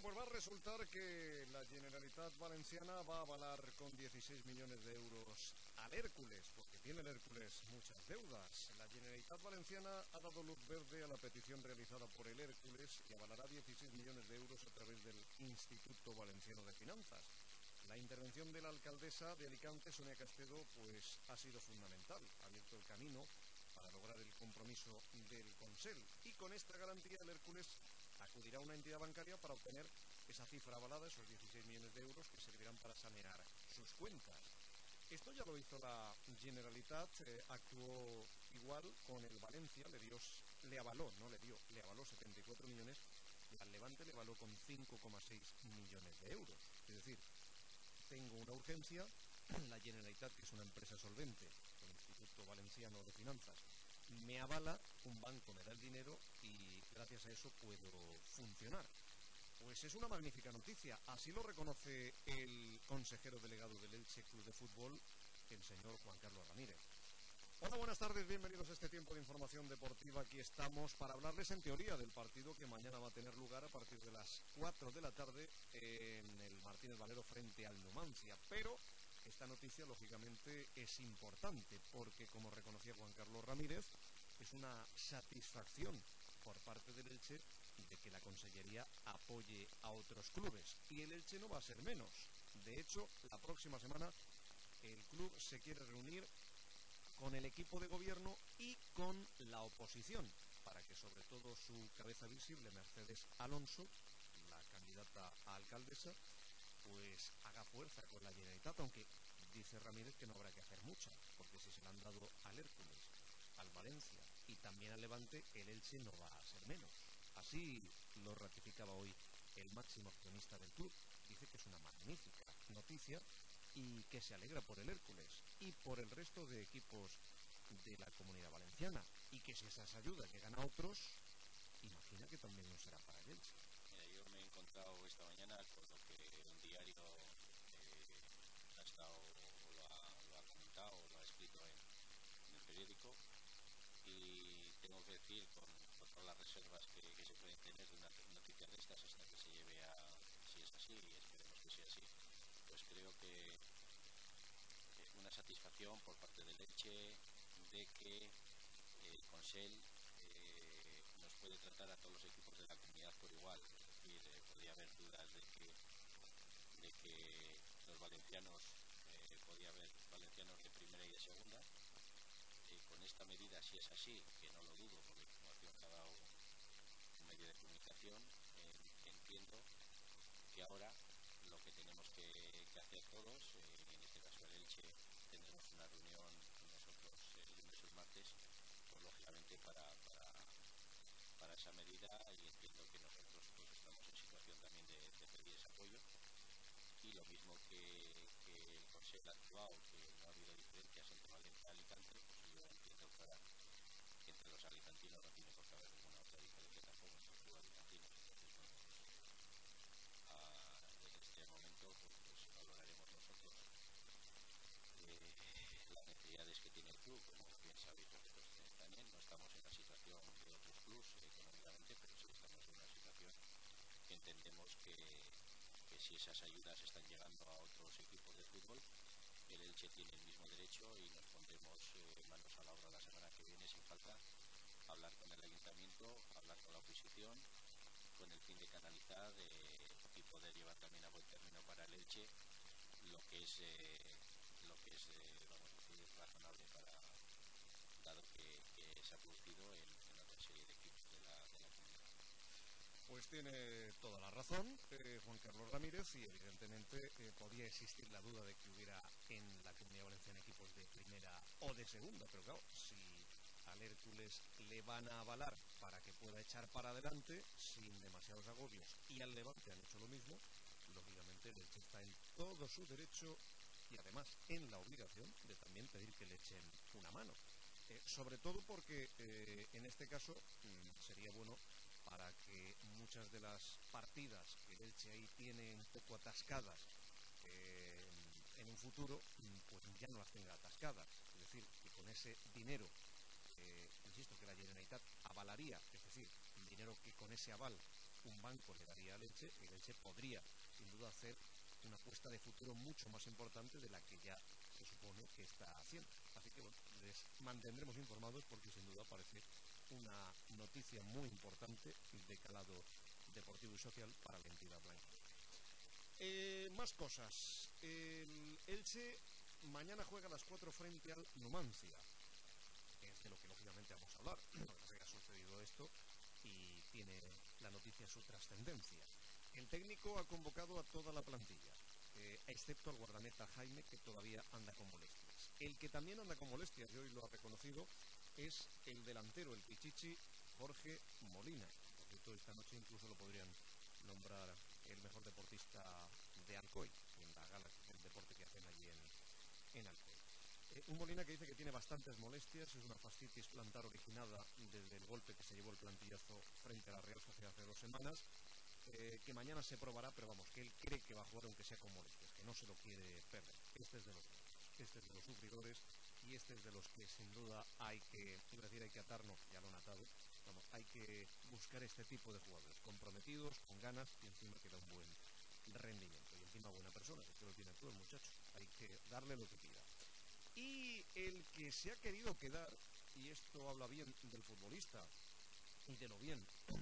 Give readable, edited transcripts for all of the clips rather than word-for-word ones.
pues va a resultar que la Generalitat Valenciana va a avalar con 16 millones de euros al Hércules, porque tiene el Hércules muchas deudas. La Generalitat Valenciana ha dado luz verde a la petición realizada por el Hércules y avalará 16 millones de euros a través del Instituto Valenciano de Finanzas. La intervención de la alcaldesa de Alicante, Sonia Castedo, pues ha sido fundamental. Ha abierto el camino para lograr el compromiso del Consell. Y con esta garantía el Hércules acudirá a una entidad bancaria para obtener esa cifra avalada, esos 16 millones de euros que servirán para sanear sus cuentas. Esto ya lo hizo la Generalitat, actuó igual con el Valencia, le avaló 74 millones y al Levante le avaló con 5,6 millones de euros. Es decir, tengo una urgencia, la Generalitat, que es una empresa solvente, el Instituto Valenciano de Finanzas, me avala, un banco me da el dinero y gracias a eso puedo funcionar. Pues es una magnífica noticia, así lo reconoce el consejero delegado del Elche Club de Fútbol, el señor Juan Carlos Ramírez. Hola, buenas tardes, bienvenidos a este tiempo de información deportiva. Aquí estamos para hablarles en teoría del partido que mañana va a tener lugar a partir de las 4 de la tarde en el Martínez Valero frente al Numancia. Pero esta noticia, lógicamente, es importante porque, como reconocía Juan Carlos Ramírez, es una satisfacción por parte del Elche de que la Consellería apoye a otros clubes. Y el Elche no va a ser menos. De hecho, la próxima semana el club se quiere reunir con el equipo de gobierno y con la oposición, para que sobre todo su cabeza visible, Mercedes Alonso, la candidata a alcaldesa, pues haga fuerza con la Generalitat, aunque dice Ramírez que no habrá que hacer mucha, porque si se le han dado al Hércules, al Valencia y también al Levante, el Elche no va a ser menos. Así lo ratificaba hoy el máximo accionista del club. Dice que es una magnífica noticia y que se alegra por el Hércules y por el resto de equipos de la Comunidad Valenciana, y que si esas ayudas llegan a otros, imagina que también no será para el Elche. Mira, yo me he encontrado esta mañana con lo que un diario ha estado, lo ha comentado, o lo ha escrito en el periódico, y tengo que decir, con todas las reservas que se pueden tener de una noticia de estas hasta que se lleve a, si es así, y esperemos que sea así, pues creo que una satisfacción por parte del Elche de que el Consell nos puede tratar a todos los equipos de la comunidad por igual. Es decir, podría haber dudas de que los valencianos, podía haber valencianos de primera y de segunda. Con esta medida, si es así, que no lo dudo, por la información que ha dado un medio de comunicación, entiendo que ahora lo que tenemos que hacer todos, en este caso el Elche, tendremos una reunión nosotros el lunes o el martes, pues lógicamente para esa medida, y entiendo que nosotros pues estamos en situación también de pedir ese apoyo, y lo mismo que el Consejo ha actuado, que no ha habido diferencias entre Valencia y Alicante, pues yo entiendo que entre los alicantinos no tiene por qué haber ninguna otra diferencia tampoco entre los clubes alicantinos. Entonces, bueno, desde este momento pues valoraremos nosotros las necesidades que tiene el club. Como bien sabéis vosotros también, no estamos en la situación de otros clubes económicamente, pero sí estamos en una situación que entendemos que si esas ayudas están llegando a otros equipos de fútbol, el Elche tiene el mismo derecho, y nos pondremos manos a la obra la semana que viene sin falta, hablar con el ayuntamiento, hablar con la oposición, con el fin de canalizar y poder llevar también a buen término para el Elche lo que es vamos a decir, razonable, dado que se ha producido en otra serie de equipos de la comunidad. Pues tiene toda la razón Juan Carlos Ramírez, y evidentemente podía existir la duda de que hubiera en la Comunidad Valenciana equipos de primera o de segunda, pero claro, si al Hércules le van a avalar para que pueda echar para adelante sin demasiados agobios, y al Levante han hecho lo mismo, lógicamente el Elche está en todo su derecho y además en la obligación de también pedir que le echen una mano. Sobre todo porque en este caso sería bueno para que muchas de las partidas que el Elche ahí tiene un poco atascadas en un futuro, pues ya no las tenga atascadas. Es decir, que con ese dinero, insisto, que la Generalitat avalaría, es decir, el dinero que con ese aval un banco le daría al Elche, el Elche podría, sin duda, hacer una apuesta de futuro mucho más importante de la que ya se supone que está haciendo. Así que, bueno, les mantendremos informados porque sin duda parece una noticia muy importante de calado deportivo y social para la entidad blanca. Más cosas. El Elche mañana juega a las 4 frente al Numancia. Es de lo que lógicamente vamos a hablar. Ha sucedido esto y tiene la noticia su trascendencia. El técnico ha convocado a toda la plantilla, excepto al guardameta Jaime, que todavía anda con molestias. El que también anda con molestias, y hoy lo ha reconocido, es el delantero, el pichichi, Jorge Molina. Por cierto, esta noche incluso lo podrían nombrar el mejor deportista de Alcoy, en la gala del deporte que hacen allí en Alcoy. Un Molina que dice que tiene bastantes molestias, es una fascitis plantar originada desde el golpe que se llevó el plantillazo frente a la Real Sociedad hace 2 semanas, que mañana se probará, pero vamos, que él cree que va a jugar aunque sea con molestias, que no se lo quiere perder. Este es de los buenos, este es de los sufridores y este es de los que sin duda hay que, iba a decir hay que atar, no, ya lo han atado, vamos, hay que buscar este tipo de jugadores, comprometidos, con ganas y encima que da un buen rendimiento y encima buena persona, es que lo tiene todo el muchacho, hay que darle lo que pida. Y el que se ha querido quedar, y esto habla bien del futbolista y de lo bien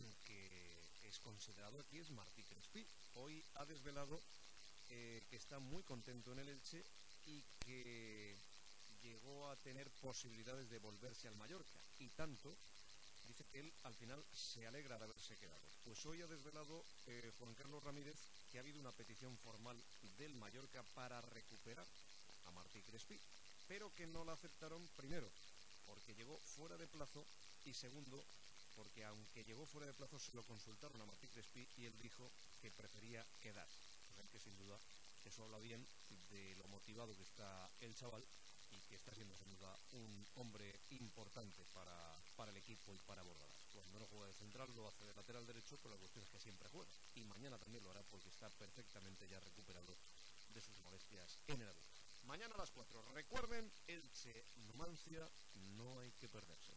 que es considerado aquí, es Martí Crespí. Hoy ha desvelado que está muy contento en el Elche y que llegó a tener posibilidades de volverse al Mallorca. Y tanto, dice que él al final se alegra de haberse quedado. Pues hoy ha desvelado Juan Carlos Ramírez que ha habido una petición formal del Mallorca para recuperar a Martí Crespí, pero que no la aceptaron, primero porque llegó fuera de plazo y segundo porque aunque llegó fuera de plazo se lo consultaron a Martí Crespí y él dijo que prefería quedarse. O sea que sin duda eso habla bien de lo motivado que está el chaval y que está siendo sin duda un hombre importante para el equipo y para Bordalás. Cuando no juega de central lo hace de lateral derecho, pero la cuestión es que siempre juega y mañana también lo hará porque está perfectamente ya recuperado de sus molestias en el avión. Mañana a las 4. Recuerden, Elche Numancia, no hay que perdérselo.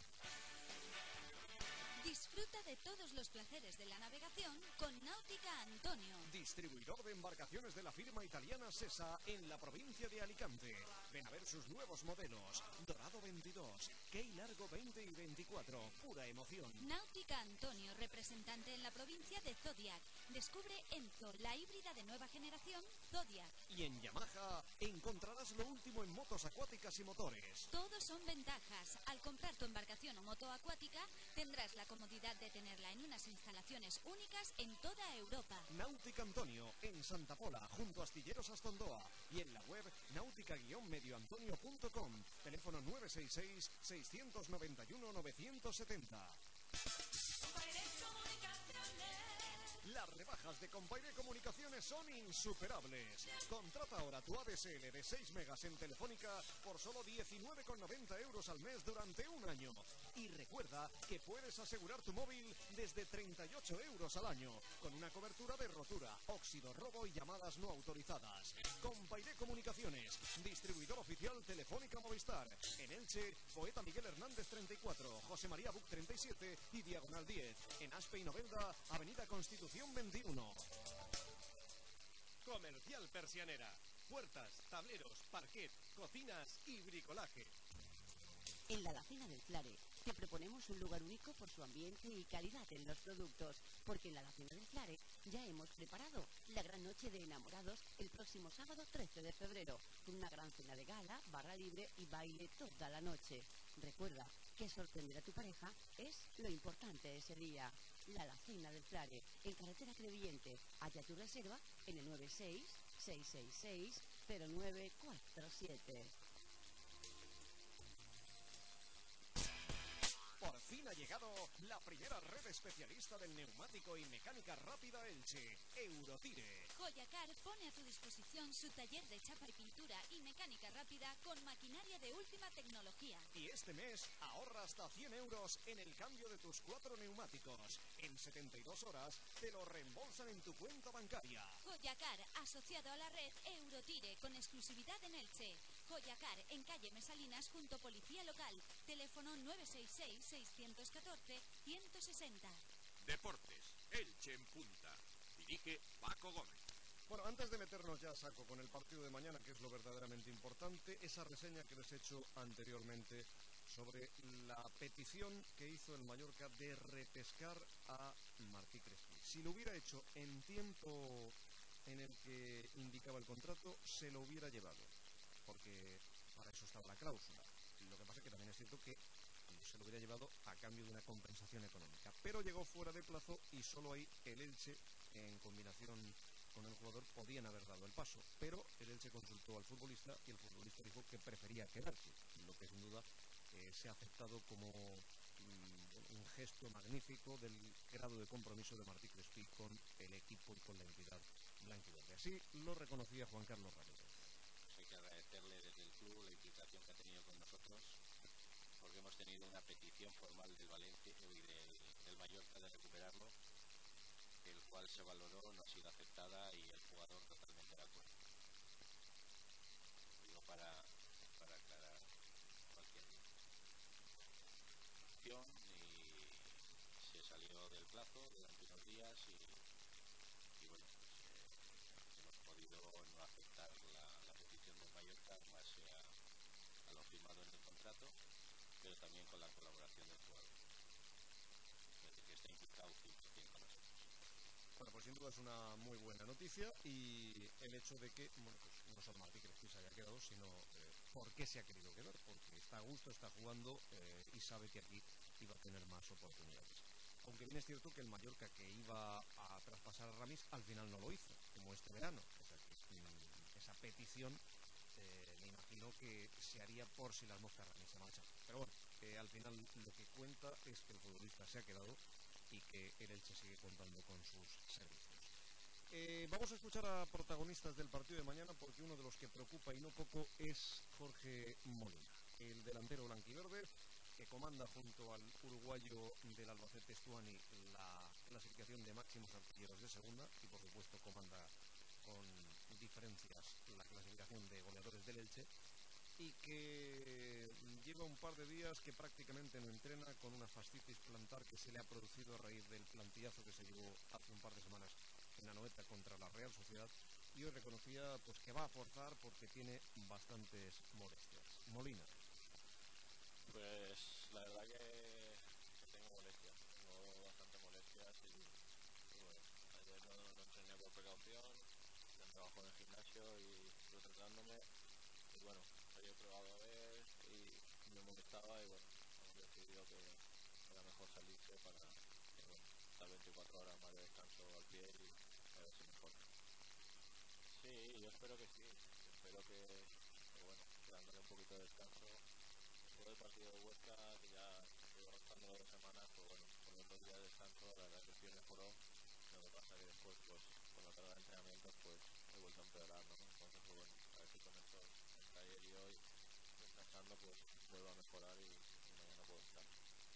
Disfruta de todos los placeres de la navegación con Náutica Antonio. Distribuidor de embarcaciones de la firma italiana Sesa en la provincia de Alicante. Ven a ver sus nuevos modelos. Dorado 22, Key Largo 20 y 24. Pura emoción. Náutica Antonio, representante en la provincia de Zodiac. Descubre Enzo, la híbrida de nueva generación Zodiac. Y en Yamaha encontrarás lo último en motos acuáticas y motores. Todos son ventajas. Al comprar tu embarcación o moto acuática, tendrás la comodidad de tenerla en unas instalaciones únicas en toda Europa. Náutica Antonio, en Santa Pola, junto a Astilleros Astondoa. Y en la web náutica-medioantonio.com. Teléfono 966-691-970. Las rebajas de Compaire Comunicaciones son insuperables. Contrata ahora tu ADSL de 6 megas en Telefónica por solo 19,90 euros al mes durante un año. Y recuerda que puedes asegurar tu móvil desde 38 euros al año, con una cobertura de rotura, óxido, robo y llamadas no autorizadas. Compaire Comunicaciones, distribuidor oficial Telefónica Movistar. En Elche, Poeta Miguel Hernández 34, José María Buc 37 y Diagonal 10. En Aspe y Novelda, Avenida Constitución 21. Comercial Persianera. Puertas, tableros, parquet, cocinas y bricolaje. En la Alacena del Flare te proponemos un lugar único por su ambiente y calidad en los productos, porque en la Alacena del Flare ya hemos preparado la gran noche de enamorados el próximo sábado 13 de febrero, con una gran cena de gala, barra libre y baile toda la noche. Recuerda que sorprender a tu pareja es lo importante ese día. La Alacena del Flare, en carretera Crevillente. Halla tu reserva en el 96-666-0947. Por fin ha llegado la primera red especialista del neumático y mecánica rápida Elche, Eurotire. Joyacar pone a tu disposición su taller de chapa y pintura y mecánica rápida con maquinaria de última tecnología. Y este mes ahorra hasta 100 euros en el cambio de tus 4 neumáticos. En 72 horas te lo reembolsan en tu cuenta bancaria. Joyacar, asociado a la red Eurotire, con exclusividad en Elche. Joyacar, en calle Mesalinas, junto Policía Local. Teléfono 966-614-160. Deportes, Elche en punta. Dirige Paco Gómez. Bueno, antes de meternos ya a saco con el partido de mañana, que es lo verdaderamente importante, esa reseña que les he hecho anteriormente sobre la petición que hizo el Mallorca de repescar a Martí Crespi. Si lo hubiera hecho en tiempo en el que indicaba el contrato, se lo hubiera llevado, porque para eso estaba la cláusula. Lo que pasa es que también es cierto que se lo hubiera llevado a cambio de una compensación económica, pero llegó fuera de plazo y solo ahí el Elche, en combinación con el jugador, podían haber dado el paso, pero el Elche consultó al futbolista y el futbolista dijo que prefería quedarse, lo que sin duda se ha aceptado como un gesto magnífico del grado de compromiso de Martí Crespi con el equipo y con la entidad blanquiverde. Así lo reconocía Juan Carlos Ramírez. Hay que agradecerle desde el club la implicación que ha tenido con nosotros, porque hemos tenido una petición formal del Valencia y del Mallorca de recuperarlo, el cual se valoró, no ha sido aceptada y el jugador totalmente de acuerdo. Lo digo para aclarar cualquier opción, y se salió del plazo durante unos días y bueno, pues hemos podido no aceptar la petición del Mallorca en base a lo firmado en el contrato, pero también con la colaboración del jugador, que está implicado 100% con nosotros. Bueno, pues sin duda es una muy buena noticia, y el hecho de que, bueno, pues no solo Martí Crespi se haya quedado, sino por qué se ha querido quedar, porque está a gusto, está jugando y sabe que aquí iba a tener más oportunidades. Aunque bien es cierto que el Mallorca, que iba a traspasar a Ramis, al final no lo hizo, como este verano. O sea que esa petición me imagino que se haría por si las moscas Ramis se marchan. Pero bueno, al final lo que cuenta es que el futbolista se ha quedado y que el Elche sigue contando con sus servicios. Vamos a escuchar a protagonistas del partido de mañana, porque uno de los que preocupa y no poco es Jorge Molina, el delantero blanquiverde, que comanda junto al uruguayo del Albacete Stuani la clasificación de máximos artilleros de segunda, y por supuesto comanda con diferencias la clasificación de goleadores del Elche, y que lleva un par de días que prácticamente no entrena, con una fascitis plantar que se le ha producido a raíz del plantillazo que se llevó hace un par de semanas en Anoeta contra la Real Sociedad, y hoy reconocía pues que va a forzar porque tiene bastantes molestias. Molina. Pues la verdad que tengo molestias, tengo bastantes molestias y bueno, ayer no entrené por precaución, trabajo en el gimnasio y estuve tratándome y bueno, hoy he probado a ver y me molestaba y bueno, hemos decidido que era mejor salirse para que, bueno, estar 24 horas más de descanso al pie y a ver si mejora. Sí, yo espero que sí, espero que bueno, dándole un poquito de descanso. Después del partido de Huesca, que ya llevo arrastrándolo 2 semanas, pues bueno, con los 2 días de descanso, la verdad que el pie mejoró. Lo que pasa que después, pues, con la carga de entrenamientos, pues, he vuelto a empeorar, ¿no? Entonces, pues bueno, a ver si con estos, entre ayer y hoy, descansando, pues, vuelvo a mejorar y mañana puedo estar.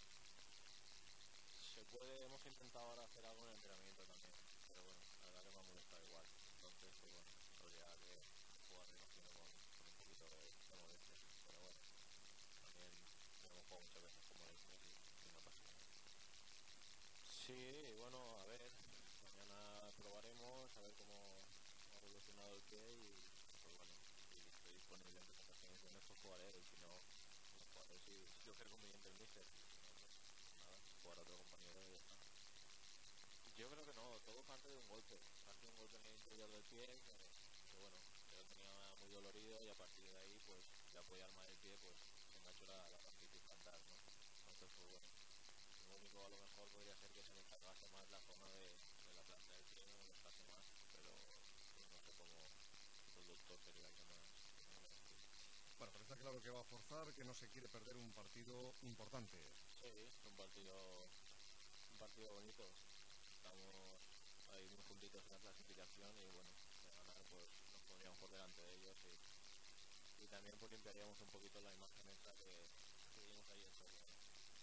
Se puede, hemos intentado ahora hacer algo en el entrenamiento también, pero bueno, la verdad que me ha molestado igual. Entonces, pues bueno, habría que jugar, me imagino, con un poquito de molestias, pero bueno. También hemos jugado muchas veces con molestias y no pasa nada. Sí, bueno, a ver, mañana probaremos, a ver cómo ha evolucionado el pie y pues bueno, si estoy disponible en presentaciones y viernes, pues jugaré, y si no, pues jugaré si lo quiere conveniente el míster, y si no, pues nada, jugar a otro compañero y ya está. Yo creo que no, todo parte de un golpe, parte de un golpe en el interior del pie, que bueno, yo lo tenía muy dolorido y a partir de ahí, pues de apoyar más el pie, pues se enganchó la fascitis plantar, ¿no? Entonces, pues bueno, lo único a lo mejor podría ser que se me cargase más la zona de la planta del pie, me molestase más, pero no sé cómo, el doctor sería el que me lo decir. Bueno, pero está claro que va a forzar, que no se quiere perder un partido importante. Sí, es un partido bonito. Estamos ahí muy juntitos en la clasificación y bueno, de ganar pues nos pondríamos por delante de ellos y también pues limpiaríamos un poquito la imagen esa que dimos ahí en Soria, ¿no?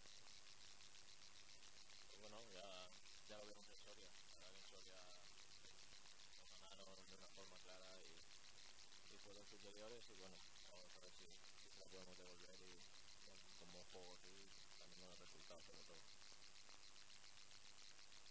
Pues bueno, ya lo vemos en Soria. La verdad que en Soria nos ganaron de una forma clara y fueron superiores y bueno, vamos a ver si se la podemos devolver y bueno, con buen juego sí, también con el resultado sobre todo.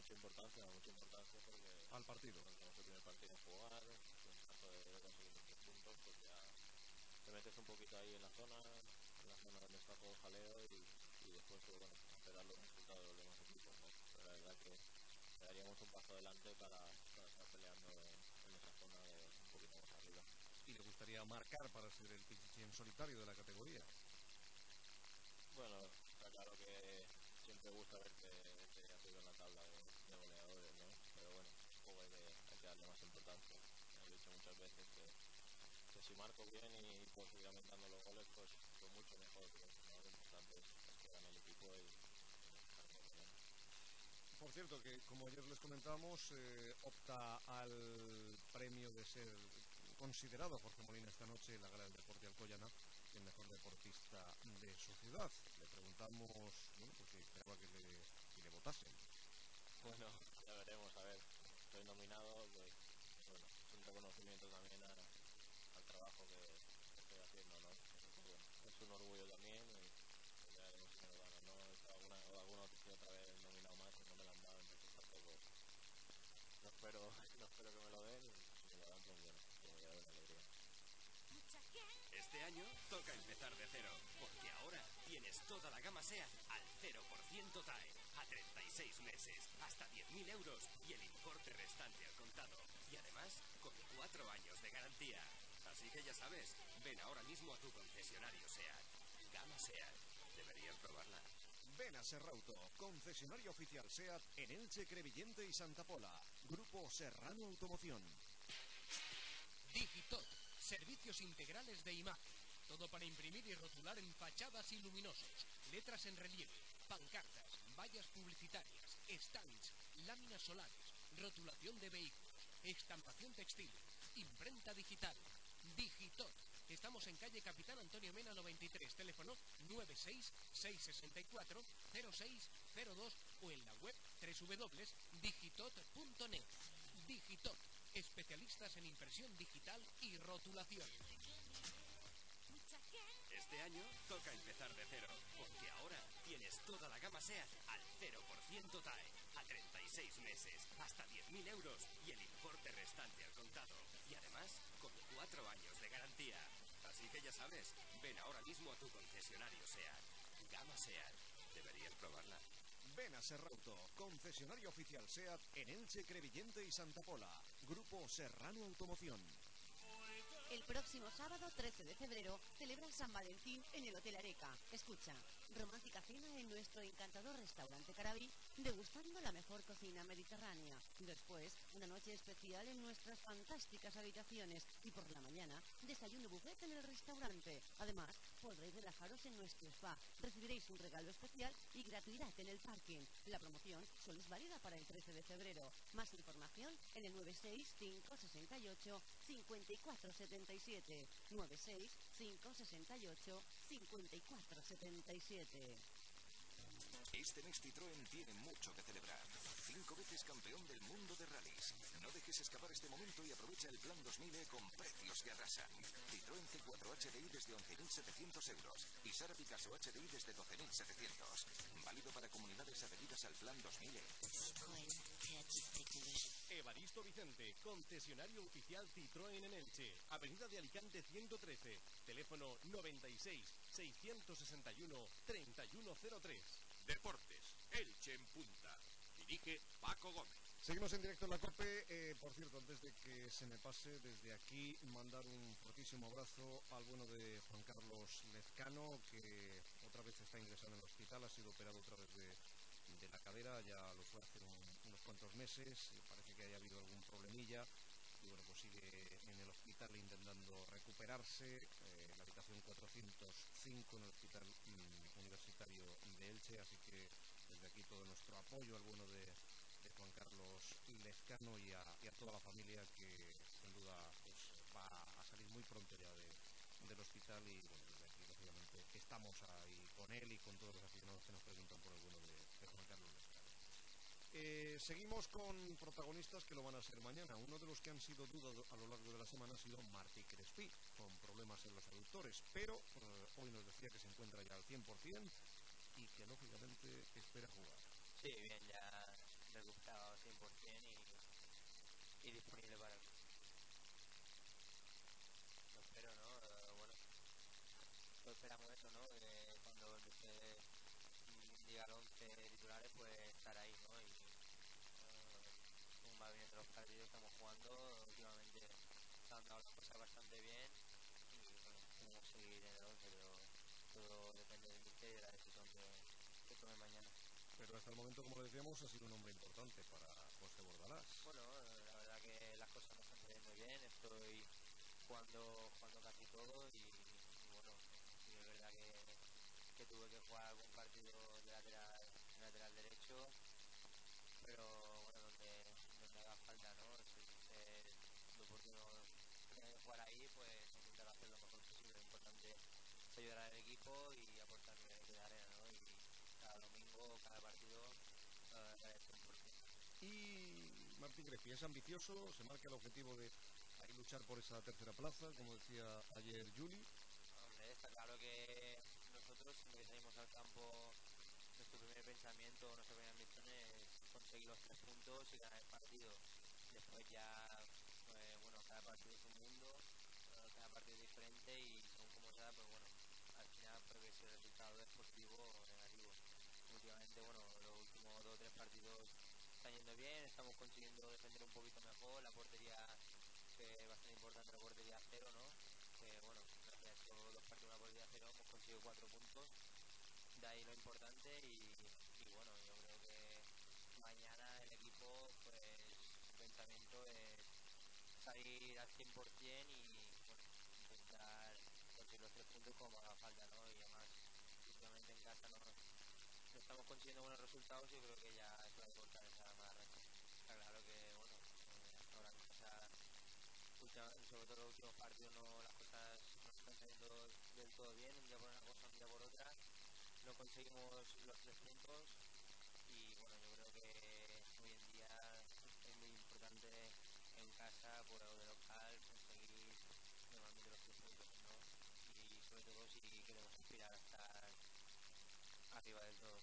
mucha importancia porque al partido. Tenemos el primer partido en jugar, en caso de conseguir los 3 puntos, pues ya te metes un poquito ahí en la zona donde está todo el jaleo y después, pues, bueno, esperar los resultados de los demás equipos, ¿no? Pero la verdad que daríamos un paso adelante para estar peleando en esa zona un poquito más arriba. ¿Y le gustaría marcar para ser el Pichichi en solitario de la categoría? Bueno, está claro que siempre gusta verte arriba en la tabla de goleadores, ¿no? Pero bueno, tampoco hay que darle más importancia. He dicho muchas veces que si marco bien y puedo seguir aumentando los goles, pues mucho mejor. Pero no, lo importante es que gane el equipo y estar bien. Por cierto, que como ayer les comentábamos, opta al premio de ser considerado Jorge Molina esta noche en la Gala del Deporte Alcoyana el mejor deportista de su ciudad. Le preguntamos, bueno, pues si esperaba que le votasen. Bueno, ya veremos, a ver. Estoy nominado, pues bueno, es un reconocimiento también al trabajo que estoy haciendo, ¿no? Entonces, bueno, es un orgullo también y pues ya veremos si me lo dan o no. He estado alguna otra vez nominado más y no me lo han dado, entonces tampoco. No espero que me lo den y si me lo dan, pues bueno, que me da una alegría. Este año toca empezar de cero, porque ahora tienes toda la gama SEAT al 0% TAE, a 36 meses, hasta 10.000 euros y el importe restante al contado. Y además, con 4 años de garantía. Así que ya sabes, ven ahora mismo a tu concesionario SEAT. Gama SEAT, deberías probarla. Ven a Serrauto, concesionario oficial SEAT en Elche, Crevillente y Santa Pola. Grupo Serrano Automoción. Digitot, servicios integrales de imagen. Todo para imprimir y rotular en fachadas y luminosos, letras en relieve, pancartas, vallas publicitarias, stands, láminas solares, rotulación de vehículos, estampación textil, imprenta digital. Digitot. Estamos en calle Capitán Antonio Mena 93, teléfono 96-664-0602 o en la web www.digitot.net. Digitot, especialistas en impresión digital y rotulación. Este año toca empezar de cero, porque ahora tienes toda la gama SEAT al 0% TAE, a 36 meses, hasta 10.000 euros y el importe restante al contado. Y además, con 4 años de garantía. Así que ya sabes, ven ahora mismo a tu concesionario SEAT. Gama SEAT, deberías probarla. Ven a Serrauto, concesionario oficial SEAT en Elche, Crevillente y Santa Pola. Grupo Serrano Automoción. El próximo sábado 13 de febrero celebra San Valentín en el Hotel Areca. Escucha, romántica cena en nuestro encantador restaurante Carabí, degustando la mejor cocina mediterránea. Después, una noche especial en nuestras fantásticas habitaciones y por la mañana, desayuno buffet en el restaurante. Además, podréis relajaros en nuestro spa. Recibiréis un regalo especial y gratuidad en el parking. La promoción solo es válida para el 13 de febrero. Más información en el 96568-5477. 96568-5477. Este mes Citroën tiene mucho que celebrar. 5 veces campeón del mundo de rallies. No dejes escapar este momento y aprovecha el plan 2000E con precios que arrasan. Citroën C4 HDI desde 11.700 euros y Sara Picasso HDI desde 12.700. Válido para comunidades adheridas al plan 2000E. Citroën Creative Technology. Evaristo Vicente, concesionario oficial Citroën en Elche, Avenida de Alicante 113, teléfono 96-661-3103. Deportes, Elche en punta. Dirige Paco Gómez. Seguimos en directo en la COPE. Por cierto, antes de que se me pase, desde aquí mandar un fortísimo abrazo al bueno de Juan Carlos Lezcano, que otra vez está ingresado en el hospital, ha sido operado otra vez de la cadera, ya lo fue hace unos cuantos meses, parece que haya habido algún problemilla, y bueno, pues sigue en el hospital intentando recuperarse, la habitación 405 en el hospital universitario de Elche, así que desde aquí todo nuestro apoyo al bueno de Juan Carlos Lezcano y a toda la familia, que sin duda pues va a salir muy pronto ya del hospital, y bueno, desde aquí lógicamente estamos ahí con él y con todos los aficionados que nos preguntan por el bueno de Juan Carlos Lezcano. Seguimos con protagonistas que lo van a ser mañana. Uno de los que han sido dudas a lo largo de la semana ha sido Martí Crespí, con problemas en los aductores, pero hoy nos decía que se encuentra ya al 100% y que lógicamente espera jugar. Sí, bien, ya recuperado 100% y disponible para mí. Lo espero, ¿no? Bueno, todos esperamos eso, ¿no? Cuando empiece diga el 11 titulares, pues estar ahí, ¿no? Y según va viniendo los partidos, estamos jugando, últimamente se han dado las cosas bastante bien y bueno, queremos seguir en el 11, pero todo depende del mister y de la decisión que tome mañana. Pero hasta el momento, como le decíamos, ha sido un hombre importante para José Bordalás. Bueno, la verdad que las cosas me están saliendo bien, estoy jugando casi todo y bueno, sí que es verdad que tuve que jugar algún partido de lateral derecho, pero bueno, donde haga falta, ¿no? Si el oportuno tiene que jugar ahí, pues intentar hacer lo mejor posible. Lo importante es ayudar al equipo y aportar mi granito de arena, ¿no? Y cada domingo, cada partido, dar el 100%. Y Martín Crespi es ambicioso, se marca el objetivo de ahí luchar por esa tercera plaza, como decía ayer Juli. Hombre, está claro que nosotros siempre que salimos al campo, nuestro primer pensamiento, nuestra primera ambición es conseguir los 3 puntos y ganar el partido. Después ya, bueno, cada partido es un mundo, cada partido es diferente y según cómo sea, pues bueno, al final puede ver si el resultado es positivo o negativo. Últimamente, bueno, los últimos 2 o 3 partidos están yendo bien, estamos consiguiendo defender un poquito mejor, la portería, que es bastante importante, la portería cero, ¿no? Que bueno, gracias a esos 2 partidos, una portería cero, hemos conseguido 4 puntos, de ahí lo importante y bueno, yo creo que mañana el equipo, pues su pensamiento es salir al 100% y bueno, intentar conseguir los 3 puntos como haga falta, ¿no? Y además, últimamente en casa no estamos consiguiendo buenos resultados y yo creo que ya eso va a importar esa mala racha. Está claro que, bueno, hasta ahora en casa, sobre todo los últimos partidos, las cosas no están saliendo del todo bien, un día por una cosa, un día por otra. No conseguimos los 3 puntos y bueno, yo creo que hoy en día es muy importante en casa, por algo de local, conseguir normalmente los 3 puntos, ¿no? Y sobre todo si queremos aspirar a estar arriba del todo.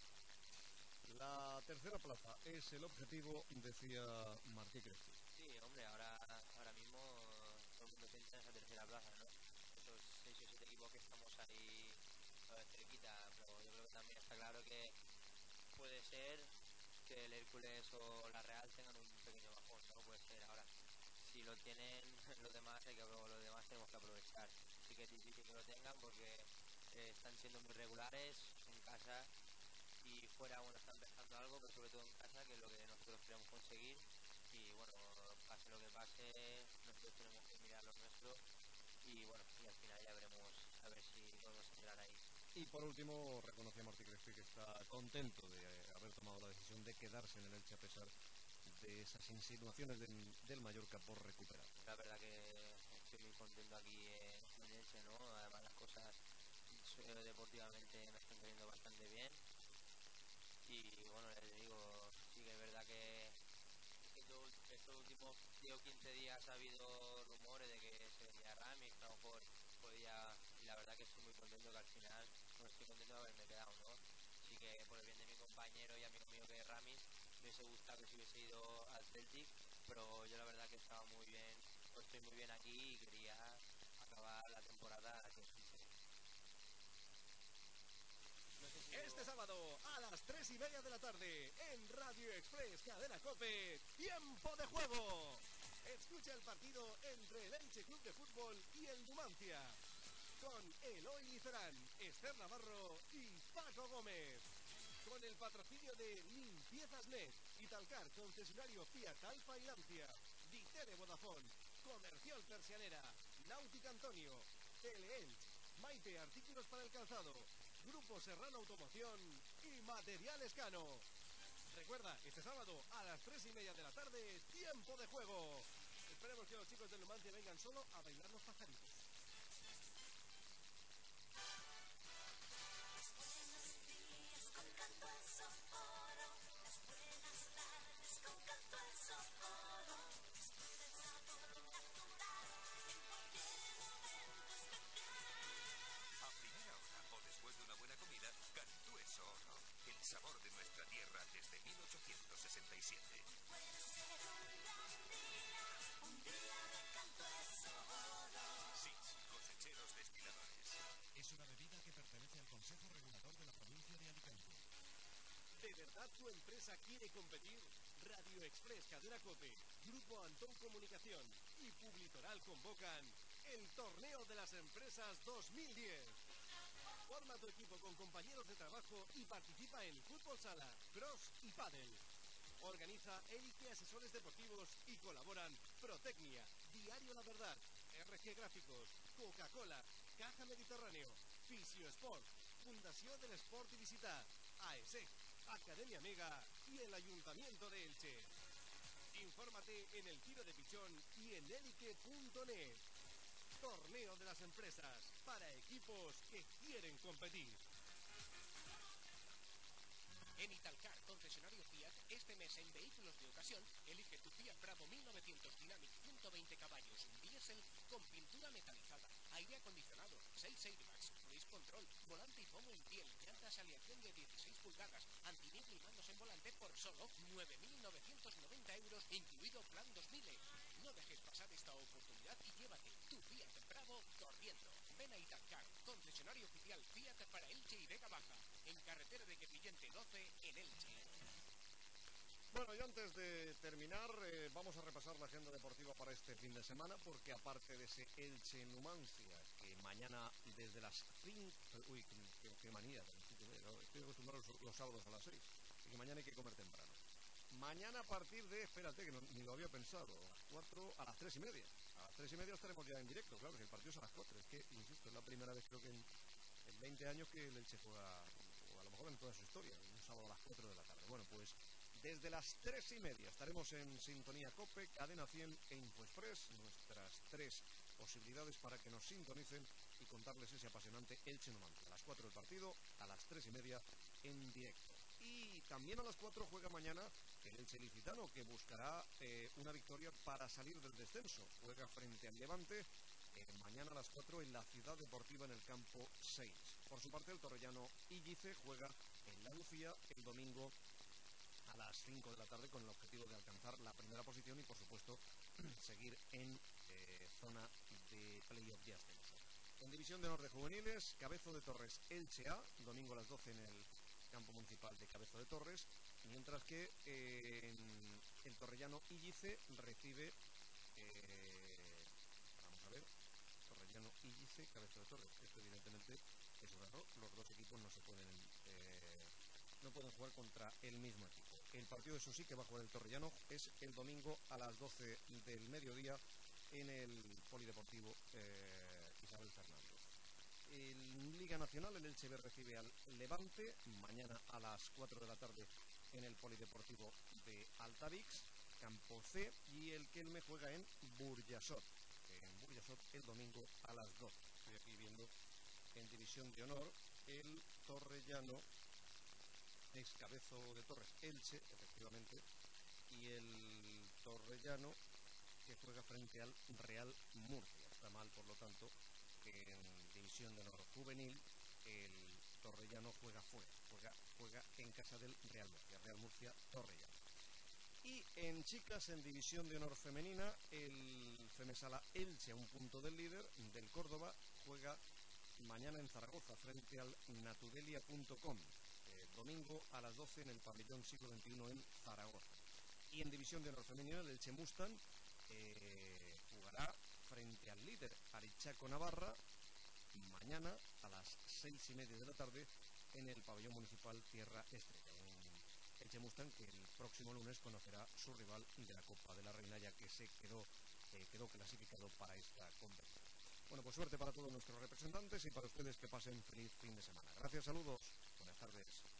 La tercera plaza es el objetivo, decía Martín Crespi. Sí, hombre, ahora mismo todo el mundo piensa en esa tercera plaza, ¿no? Esos 6 o 7 equipos que estamos ahí cerquita, pero yo creo que también está claro que puede ser que el Hércules o la Real tengan un pequeño bajón, ¿no? Puede ser. Ahora, si lo tienen los demás, los demás tenemos que aprovechar. Sí que es difícil que lo tengan porque están siendo muy regulares en casa y fuera, bueno, está empezando algo, pero sobre todo en casa, que es lo que nosotros queremos conseguir. Y bueno, pase lo que pase, nosotros tenemos que mirar lo nuestro y bueno, y al final ya veremos a ver si podemos entrar ahí. Y por último, reconocía Martín Crespi que está contento de haber tomado la decisión de quedarse en el Elche a pesar de esas insinuaciones del Mallorca por recuperar. La verdad que estoy muy contento aquí en Elche, ¿no? Además las cosas deportivamente me están saliendo bastante bien y bueno, les digo, sí que es verdad que estos últimos 10 o 15 días ha habido rumores de que se venía Ramis, que a lo mejor podía, y la verdad que estoy muy contento que al final, no estoy contento de haberme quedado, ¿no? Sí que por el bien de mi compañero y amigo mío que es Ramis, me hubiese gustado que se hubiese ido al Celtic, pero yo la verdad que estaba muy bien, estoy muy bien aquí y quería acabar la temporada aquí en Suiza. Este sábado a las 3:30 de la tarde en Radio Express Cadena COPE, Tiempo de Juego. Escucha el partido entre el Elche Club de Fútbol y el Numancia, con Eloy Licerán, Esther Navarro y Paco Gómez. Con el patrocinio de Limpiezas Net, Italcar, concesionario Fiat Alfa y Lancia, Ditere Vodafone, Comercial Persianera, Náutica Antonio, Teleelch, Maite Artículos para el Calzado, Grupo Serrano Automoción y Material Escano. Recuerda, este sábado a las 3:30 de la tarde, Tiempo de Juego. Esperemos que los chicos del Numancia vengan solo a bailar los pajaritos. El sabor de nuestra tierra desde 1866. 27. SIS, cosecheros destiladores. Es una bebida que pertenece al Consejo Regulador de la provincia de Alicante. ¿De verdad tu empresa quiere competir? Radio Express, Cadena Cope, Grupo Antón Comunicación y Publitoral convocan el Torneo de las Empresas 2010. Forma tu equipo con compañeros de trabajo y participa en fútbol sala, cross y pádel. Organiza Elite Asesores Deportivos y colaboran Protecnia, Diario La Verdad, RG Gráficos, Coca-Cola, Caja Mediterráneo, Fisiosport, Fundación del Sport y Visita, AESEC, Academia Mega y el Ayuntamiento de Elche. Infórmate en el tiro de pichón y en elite.net. Torneo de las Empresas para equipos que quieren competir. En Italcar, concesionario Fiat, este mes en vehículos de ocasión, elige tu Fiat Bravo 1900 Dynamic 120 caballos, diésel con pintura metalizada, aire acondicionado, 6 airbags, cruise control, volante y fomo en piel, llantas aleación de 16 pulgadas, antiníquel y mandos en volante por solo 9.990 euros, incluido plan 2000. No dejes pasar esta oportunidad y llévate tu Fiat Bravo corriendo. Ven a Italcar, concesionario oficial Fiat para Elche y Vega Baja, en carretera de Quepillente 12 en Elche. Bueno, y antes de terminar, vamos a repasar la agenda deportiva para este fin de semana, porque aparte de ese Elche-Numancia, que mañana desde las 5... Uy, qué manía, estoy acostumbrado los sábados a las 6, así que mañana hay que comer temprano. Mañana a partir de, espérate, que ni lo había pensado, a las 3:30. A las 3:30 estaremos ya en directo, claro, que el partido es a las 4. Es que, insisto, es la primera vez creo que en 20 años que el Elche juega, o a lo mejor en toda su historia, un sábado a las 4 de la tarde. Bueno, pues desde las 3:30 estaremos en Sintonía Cope, Cadena 100 e InfoExpress, nuestras 3 posibilidades para que nos sintonicen y contarles ese apasionante Elche-Numancia. A las 4 del partido, a las 3:30 en directo. Y también a las 4 juega mañana el Elche Licitano, que buscará una victoria para salir del descenso. Juega frente al Levante mañana a las 4 en la Ciudad Deportiva en el campo 6. Por su parte, el torrellano Illice juega en la Lucía el domingo a las 5 de la tarde con el objetivo de alcanzar la primera posición y, por supuesto, seguir en zona de playoff de ascenso. En División de Honor de Juveniles, Cabezo de Torres Elche A, domingo a las 12 en el campo municipal de Cabezo de Torres, mientras que el torrellano Illice recibe, vamos a ver, torrellano Illice, Cabezo de Torres. Esto evidentemente es un error, los dos equipos no pueden jugar contra el mismo equipo. El partido, eso sí, que va a jugar el torrellano es el domingo a las 12 del mediodía en el Polideportivo Isabel Fernández. En Liga Nacional, el Elche B recibe al Levante mañana a las 4 de la tarde en el Polideportivo de Altavix, campo C, y el Kelme juega en Burjasot el domingo a las 12. Estoy aquí viendo en División de Honor el torrellano es Cabezo de Torres Elche, efectivamente, y el torrellano que juega frente al Real Murcia. Está mal, por lo tanto, que en División de Honor Juvenil el torrellano juega fuera, juega en casa del Real Murcia, Real Murcia Torrellano. Y en chicas, en División de Honor Femenina, el Femesala Elche, a un punto del líder del Córdoba, juega mañana en Zaragoza frente al natudelia.com, domingo a las 12 en el pabellón siglo XXI en Zaragoza. Y en División de Honor Femenina, el Elche Mustang jugará frente al líder Arichaco Navarra mañana a las 6:30 de la tarde en el pabellón municipal Tierra Estrella. Un Elche Mustang que el próximo lunes conocerá su rival de la Copa de la Reina, ya que se quedó clasificado para esta competición. Bueno, pues suerte para todos nuestros representantes y para ustedes, que pasen feliz fin de semana. Gracias, saludos, buenas tardes.